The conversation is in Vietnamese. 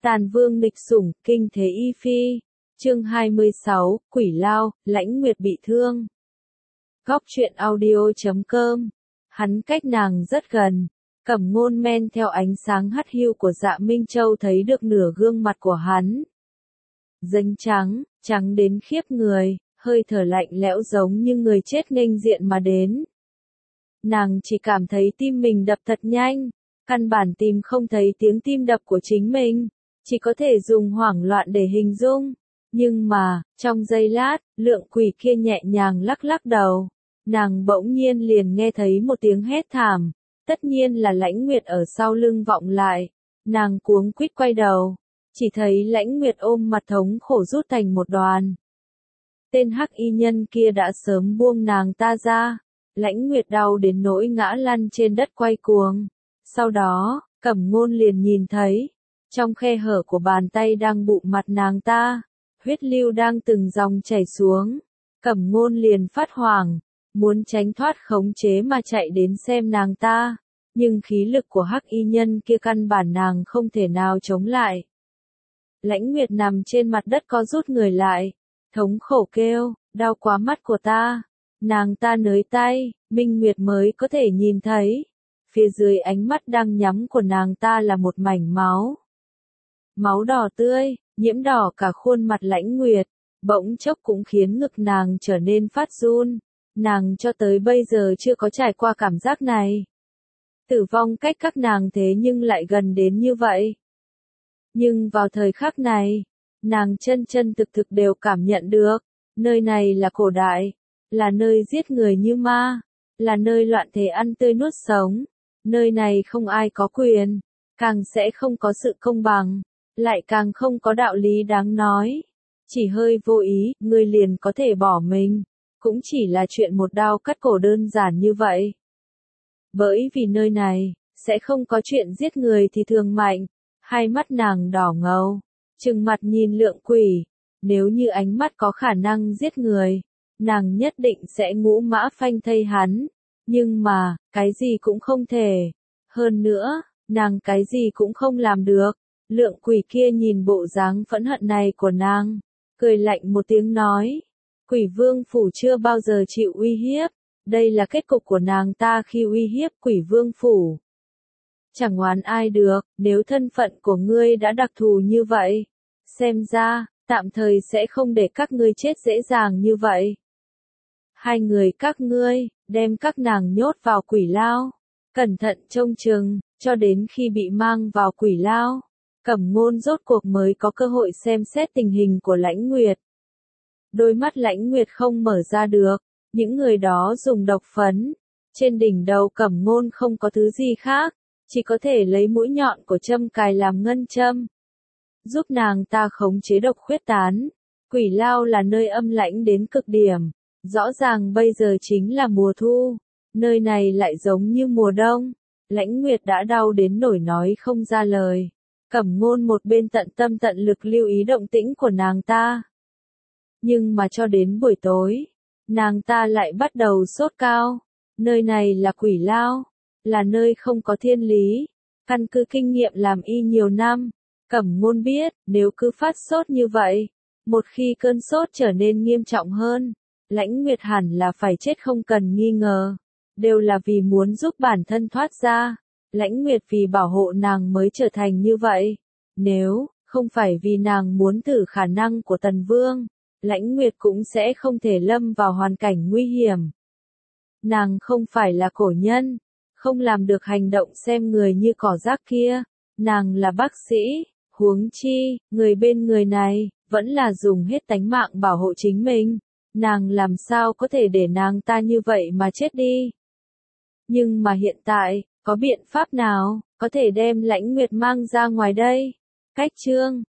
Tàn vương nghịch sủng, kinh thế y phi. Chương 26, Quỷ Lao, Lãnh Nguyệt bị thương. Góc truyện audio.com. Hắn cách nàng rất gần. Cẩm Ngôn men theo ánh sáng hắt hiu của Dạ Minh Châu thấy được nửa gương mặt của hắn. Dánh trắng, trắng đến khiếp người, hơi thở lạnh lẽo giống như người chết nghênh diện mà đến. Nàng chỉ cảm thấy tim mình đập thật nhanh, căn bản tìm không thấy tiếng tim đập của chính mình, chỉ có thể dùng hoảng loạn để hình dung. Nhưng mà, trong giây lát, lượng quỷ kia nhẹ nhàng lắc lắc đầu. Nàng bỗng nhiên liền nghe thấy một tiếng hét thảm, tất nhiên là Lãnh Nguyệt ở sau lưng vọng lại. Nàng cuống quýt quay đầu, chỉ thấy Lãnh Nguyệt ôm mặt thống khổ rút thành một đoàn. Tên hắc y nhân kia đã sớm buông nàng ta ra. Lãnh Nguyệt đau đến nỗi ngã lăn trên đất quay cuồng. Sau đó, Cẩm Ngôn liền nhìn thấy, trong khe hở của bàn tay đang bụng mặt nàng ta, huyết lưu đang từng dòng chảy xuống. Cẩm Ngôn liền phát hoảng, muốn tránh thoát khống chế mà chạy đến xem nàng ta, nhưng khí lực của hắc y nhân kia căn bản nàng không thể nào chống lại. Lãnh Nguyệt nằm trên mặt đất co rút người lại, thống khổ kêu, đau quá mắt của ta. Nàng ta nới tay, Minh Nguyệt mới có thể nhìn thấy. Phía dưới ánh mắt đang nhắm của nàng ta là một mảnh máu. Máu đỏ tươi, nhiễm đỏ cả khuôn mặt Lãnh Nguyệt, bỗng chốc cũng khiến ngực nàng trở nên phát run. Nàng cho tới bây giờ chưa có trải qua cảm giác này. Tử vong cách các nàng thế nhưng lại gần đến như vậy. Nhưng vào thời khắc này, nàng chân chân thực thực đều cảm nhận được, nơi này là cổ đại, là nơi giết người như ma, là nơi loạn thế ăn tươi nuốt sống, nơi này không ai có quyền, càng sẽ không có sự công bằng, lại càng không có đạo lý đáng nói. Chỉ hơi vô ý, ngươi liền có thể bỏ mình, cũng chỉ là chuyện một đao cắt cổ đơn giản như vậy. Bởi vì nơi này, sẽ không có chuyện giết người thì thường mạnh. Hai mắt nàng đỏ ngầu, trừng mặt nhìn lượng quỷ, nếu như ánh mắt có khả năng giết người, nàng nhất định sẽ ngũ mã phanh thây hắn, nhưng mà, cái gì cũng không thể. Hơn nữa, nàng cái gì cũng không làm được. Lượng quỷ kia nhìn bộ dáng phẫn hận này của nàng, cười lạnh một tiếng nói, Quỷ Vương Phủ chưa bao giờ chịu uy hiếp, đây là kết cục của nàng ta khi uy hiếp Quỷ Vương Phủ. Chẳng oán ai được, nếu thân phận của ngươi đã đặc thù như vậy, xem ra, tạm thời sẽ không để các ngươi chết dễ dàng như vậy. Hai người các ngươi, đem các nàng nhốt vào quỷ lao, cẩn thận trông chừng, cho đến khi bị mang vào quỷ lao, Cẩm Ngôn rốt cuộc mới có cơ hội xem xét tình hình của Lãnh Nguyệt. Đôi mắt Lãnh Nguyệt không mở ra được, những người đó dùng độc phấn, trên đỉnh đầu Cẩm Ngôn không có thứ gì khác, chỉ có thể lấy mũi nhọn của châm cài làm ngân châm, giúp nàng ta khống chế độc khuếch tán. Quỷ lao là nơi âm lãnh đến cực điểm, rõ ràng bây giờ chính là mùa thu, nơi này lại giống như mùa đông. Lãnh Nguyệt đã đau đến nỗi nói không ra lời. Cẩm Ngôn một bên tận tâm tận lực lưu ý động tĩnh của nàng ta. Nhưng mà cho đến buổi tối, nàng ta lại bắt đầu sốt cao. Nơi này là quỷ lao, là nơi không có thiên lý. Căn cứ kinh nghiệm làm y nhiều năm, Cẩm Ngôn biết, nếu cứ phát sốt như vậy, một khi cơn sốt trở nên nghiêm trọng hơn, Lãnh Nguyệt hẳn là phải chết không cần nghi ngờ. Đều là vì muốn giúp bản thân thoát ra. Lãnh Nguyệt vì bảo hộ nàng mới trở thành như vậy. Nếu không phải vì nàng muốn thử khả năng của Tần Vương, Lãnh Nguyệt cũng sẽ không thể lâm vào hoàn cảnh nguy hiểm. Nàng không phải là cổ nhân, không làm được hành động xem người như cỏ rác kia. Nàng là bác sĩ, huống chi, người bên người này, vẫn là dùng hết tánh mạng bảo hộ chính mình. Nàng làm sao có thể để nàng ta như vậy mà chết đi. Nhưng mà hiện tại, có biện pháp nào, có thể đem Lãnh Nguyệt mang ra ngoài đây? Cách chương